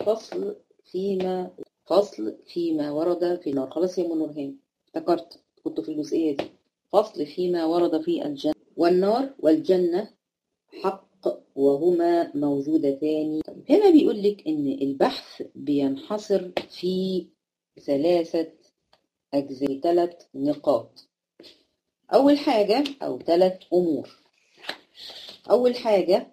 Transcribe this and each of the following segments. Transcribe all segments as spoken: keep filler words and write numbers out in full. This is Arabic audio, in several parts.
فصل فيما فصل فيما ورد في النار. خلاص يا منورهان افتكرت كنت في الجزئية دي. فصل فيما ورد في الجنة والنار والجنة حق وهما موجودتان. طيب هنا بيقول لك ان البحث بينحصر في ثلاثة أجزاء، ثلاث نقاط. أول حاجة أو ثلاث أمور. أول حاجة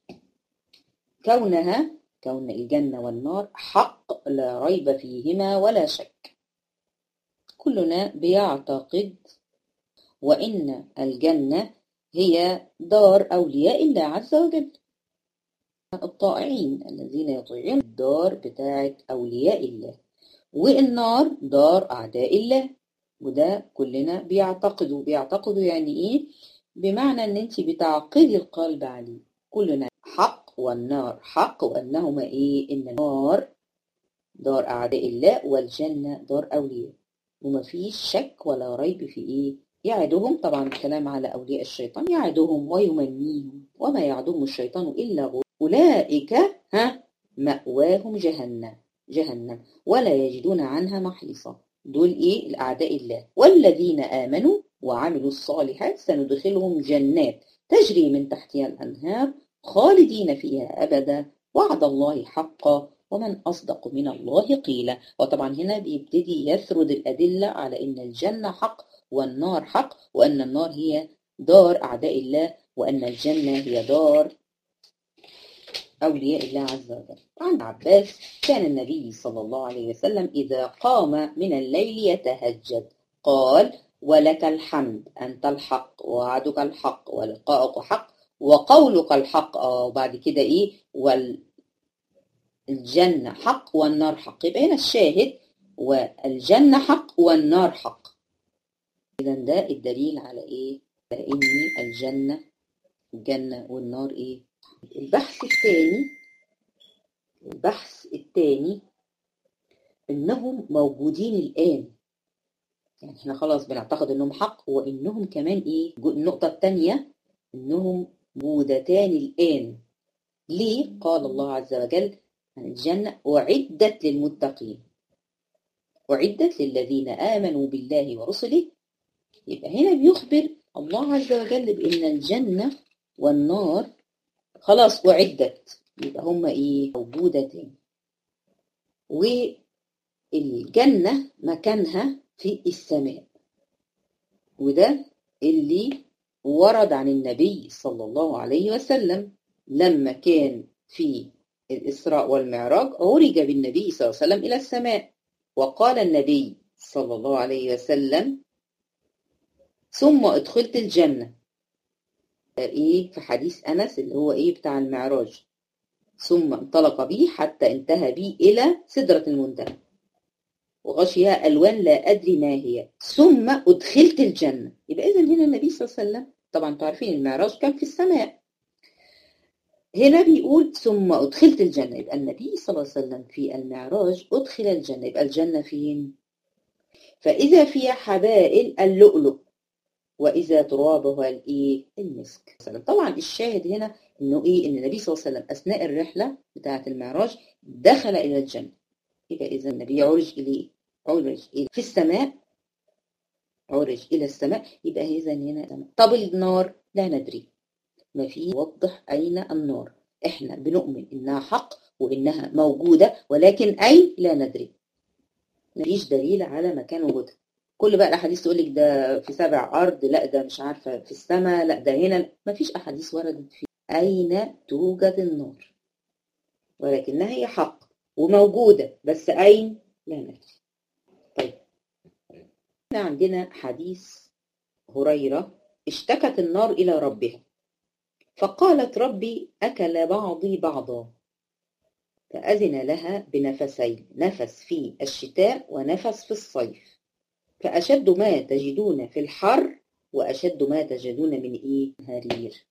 كونها كون الجنة والنار حق لا ريب فيهما ولا شك. كلنا بيعتقد وإن الجنة هي دار أولياء الله عز وجل، الطائعين الذين يطيعون الدار بتاعة أولياء الله، والنار دار أعداء الله. وده كلنا بيعتقدوا بيعتقدوا يعني إيه؟ بمعنى أن أنت بتعقدي القلب عليه. كلنا حق والنار حق، وأنهما إيه؟ إن النار دار أعداء الله والجنة دار أولياء، وما فيش شك ولا ريب في إيه؟ يعدهم، طبعا الكلام على أولياء الشيطان، يعدهم ويمنيهم وما يعدهم الشيطان إلا غرور. أولئك ها مأواهم جهنم جهنم ولا يجدون عنها محيصا. دول إيه؟ الأعداء الله. والذين آمنوا وعملوا الصالحات سندخلهم جنات تجري من تحتها الأنهار خالدين فيها أبدا وعد الله حقا ومن أصدق من الله قيلا. وطبعا هنا بيبتدي يسرد الأدلة على أن الجنة حق والنار حق، وأن النار هي دار أعداء الله، وأن الجنة هي دار أولياء الله عز وجل. عن عباس كان النبي صلى الله عليه وسلم إذا قام من الليل يتهجد قال: ولك الحمد أنت الحق ووعدك الحق ولقاؤك حق وقولك الحق. آه وبعد كده إيه؟ والجنة حق والنار حق. يبقى هنا الشاهد والجنة حق والنار حق. إذا ده الدليل على إيه؟ على إن الجنة الجنة والنار إيه؟ البحث الثاني البحث الثاني إنهم موجودين الآن. يعني إحنا خلاص بنعتقد إنهم حق، وإنهم كمان إيه؟ النقطة الثانية إنهم موجودتان الآن. ليه؟ قال الله عز وجل عن الجنة: أعدت للمتقين، أعدت للذين آمنوا بالله ورسله. يبقى هنا بيخبر الله عز وجل بأن الجنة والنار خلاص أعدت، يبقى هما إيه؟ موجودتين. والجنة مكانها في السماء، وده اللي ورد عن النبي صلى الله عليه وسلم لما كان في الإسراء والمعراج عرج بالنبي صلى الله عليه وسلم إلى السماء، وقال النبي صلى الله عليه وسلم: ثم ادخلت الجنة. إيه في حديث أنس اللي هو إيه بتاع المعراج: ثم انطلق بي حتى انتهى بي إلى سدرة المنتهى وغشيها ألوان لا أدري ما هي، ثم أدخلت الجنة. يبقى إذن هنا النبي صلى الله عليه وسلم، طبعا تعرفين المعراج كان في السماء، هنا بيقول ثم أدخلت الجنة. يبقى النبي صلى الله عليه وسلم في المعراج أدخل الجنة. يبقى الجنة فين؟ فإذا فيها حبائل اللؤلؤ وإذا ترابها الإيه؟ المسك. طبعا الشاهد هنا إنه إيه؟ إن النبي صلى الله عليه وسلم أثناء الرحلة بتاعة المعراج دخل إلى الجنة. يبقى إذا النبي عرج إليه عرج إلى في السماء عرج إلى السماء. يبقى إذا هنا طب النار لا ندري، ما في يوضح أين النار. إحنا بنؤمن إنها حق وإنها موجودة، ولكن أين لا ندري، مفيش دليل على مكان وجودها. كل بقى الأحاديث تقول لك ده في سبع أرض، لا ده مش عارفة في السماء، لا ده هنا، مفيش أحاديث وردت في أين توجد النار، ولكنها هي حق وموجودة، بس أين لا ندري. طيب احنا عندنا حديث هريرة: اشتكت النار إلى ربها فقالت: ربي أكل بعضي بعضا، فأذن لها بنفسين، نفس في الشتاء ونفس في الصيف، فأشد ما تجدون في الحر وأشد ما تجدون من إيه؟ هرير.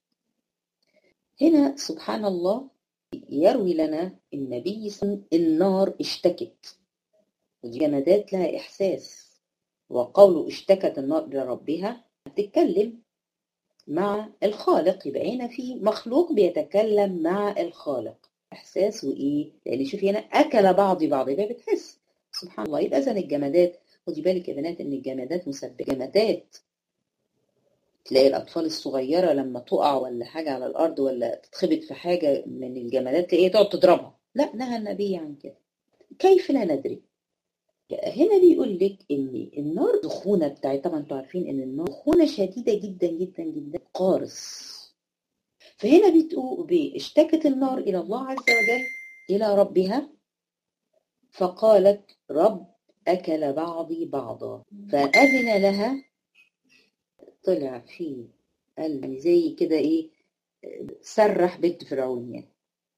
هنا سبحان الله يروي لنا النبي صلى الله عليه وسلم النار اشتكت، والجمادات لها إحساس، وقوله اشتكت النار إلى ربها تتكلم مع الخالق. يبقى هنا في مخلوق بيتكلم مع الخالق. إحساس وإيه، لأن شوفي هنا أكل بعضي بعض يبقى بتحس. سبحان الله. يبقى إذن الجمادات، خدي بالك يا بنات إن الجمادات مسببة جمادات. تلاقي الأطفال الصغيرة لما تقع ولا حاجة على الأرض ولا تتخبط في حاجة من الجمادات تلاقيها تقعد تضربها. لا، نهى النبي عن كده. كيف لا ندري؟ هنا بيقول لك ان النار دخونه بتاعت، طبعا انتوا عارفين ان النار دخونه شديده جدا جدا جدا قارص. فهنا بتقول اشتكت النار الى الله عز وجل، الى ربها، فقالت رب اكل بعضي بعضا، فاذن لها. طلع في قال زي كده ايه، سرح بنت فرعون يعني.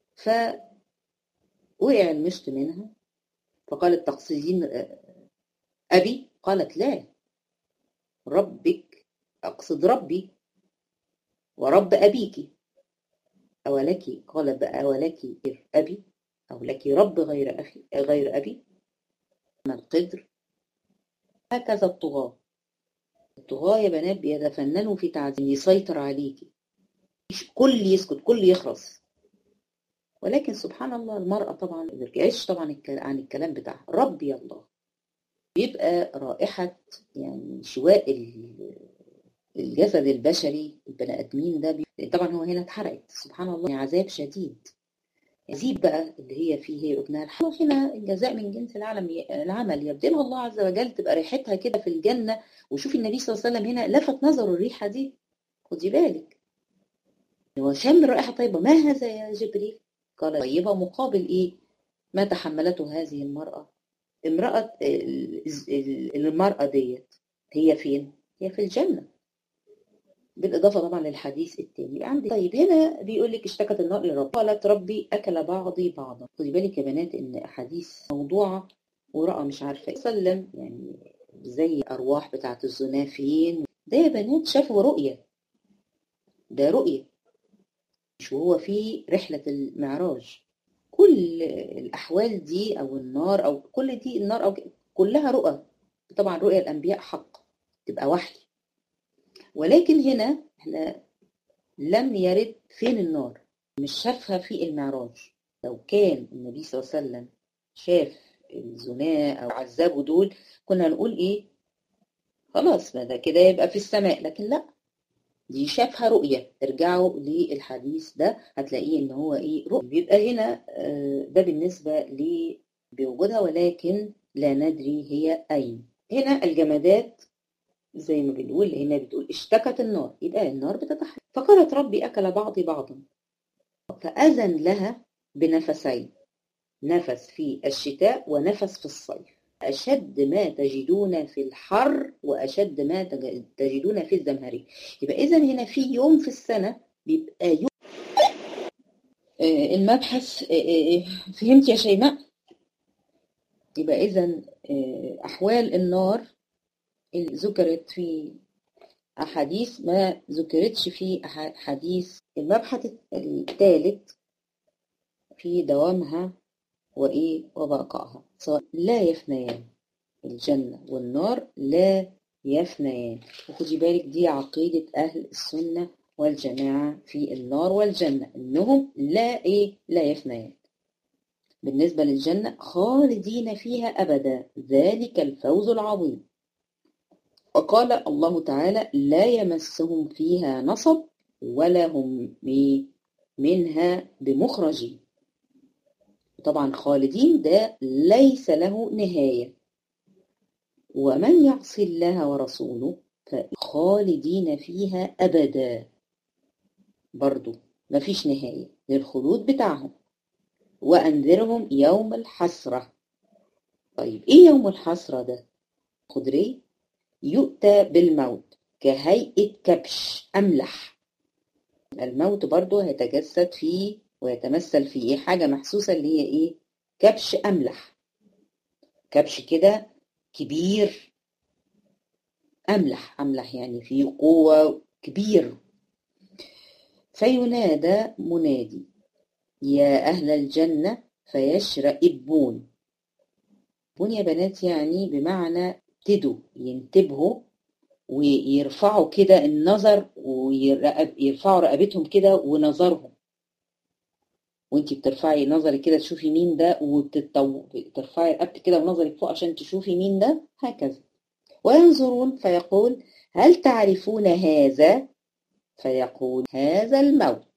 فوقع المشط منها، فقالت تقصدين أبي؟ قالت لا، ربك، أقصد ربي ورب أبيك. أولك؟ قال بقى أولك أبي، أو لك رب غير أخي غير أبي؟ من القدر. هكذا الطغاة. الطغاة يا بنات بيتفننوا في تعذيب يسيطر عليكي، كل يسكت كل يخرس. ولكن سبحان الله المرأة طبعا ما بترجعش طبعا عن الكلام بتاعها، ربي الله. بيبقى رائحة يعني شواء الجسد البشري البني ادمين ده بي... طبعا هو هنا اتحرقت سبحان الله، يعني عذاب شديد. يزيد بقى اللي هي فيه هي ابنها الحلال. هنا الجزاء من جنس العالم العمل، يبدلها الله عز وجل تبقى ريحتها كده في الجنه. وشوفي النبي صلى الله عليه وسلم هنا لفت نظره الريحه دي، خدي بالك هو شم الرائحه طيبه. ما هذا يا جبريل؟ قال طيبه مقابل ايه؟ ما تحملته هذه المراه. امراه المراه ديت هي فين؟ هي في الجنه، بالإضافة طبعا للحديث التاني. عندي طيب هنا بيقول لك اشتكت النار لرب، قالت ربي أكل بعضي بعضا. خدي بالك يا بنات إن أحاديث موضوعة ورأى مش عارفة سلم يعني زي أرواح بتاعت الزنافين ده يا بنات شافوا رؤية، ده رؤية مش وهو في رحلة المعراج. كل الأحوال دي أو النار أو كل دي النار أو كلها رؤى. طبعا رؤية الأنبياء حق تبقى وحي، ولكن هنا احنا لم يرد فين النار، مش شافها في المعراج. لو كان النبي صلى الله عليه وسلم شاف الزناة أو عذابه دول كنا نقول إيه خلاص ما ده كده يبقى في السماء، لكن لا، دي شافها رؤية. ارجعوا للحديث ده هتلاقيه إن هو إيه رؤية. بيبقى هنا ده بالنسبة لي بوجودها، ولكن لا ندري هي أين. هنا الجمادات زي ما بنقول هنا بتقول اشتكت النار، يبقى النار بتتحرك. فقالت ربي أكل بعضي بعضا، فأذن لها بنفسين، نفس في الشتاء ونفس في الصيف. أشد ما تجدون في الحر وأشد ما تجدون في الزمهرير. يبقى إذن هنا في يوم في السنة بيبقى يوم. المبحث فهمت يا شيماء؟ يبقى إذن أحوال النار اللي ذكرت في أحاديث ما ذكرتش في حديث. المبحث الثالث في دوامها وإيه وبقائها، سواء لا يفنيان، الجنة والنار لا يفنيان. وخدي بالك دي عقيدة أهل السنة والجماعة في النار والجنة، إنهم لا إيه لا يفنيان. بالنسبة للجنة خالدين فيها أبدا، ذلك الفوز العظيم. وقال الله تعالى لا يمسهم فيها نصب ولا هم منها بمخرجين. طبعا خالدين ده ليس له نهاية، ومن يعصي الله ورسوله فخالدين فيها أبدا، برضو مفيش نهاية للخلود بتاعهم. وأنذرهم يوم الحسرة. طيب إيه يوم الحسرة ده؟ خدري يؤتى بالموت كهيئة كبش أملح. الموت برضو هيتجسد فيه ويتمثل في إيه حاجة محسوسة اللي هي إيه كبش أملح، كبش كده كبير أملح، أملح يعني فيه قوة كبير. فينادى منادي يا أهل الجنة فيشرئبون. بون يا بنات يعني بمعنى ابتدوا ينتبهوا ويرفعوا كده النظر ويرفعوا رقبتهم كده ونظرهم. وانتي بترفعي نظرك كده تشوفي مين ده، وترفعي رقبتك كده ونظرك فوق عشان تشوفي مين ده، هكذا. وينظرون فيقول هل تعرفون هذا؟ فيقول هذا الموت.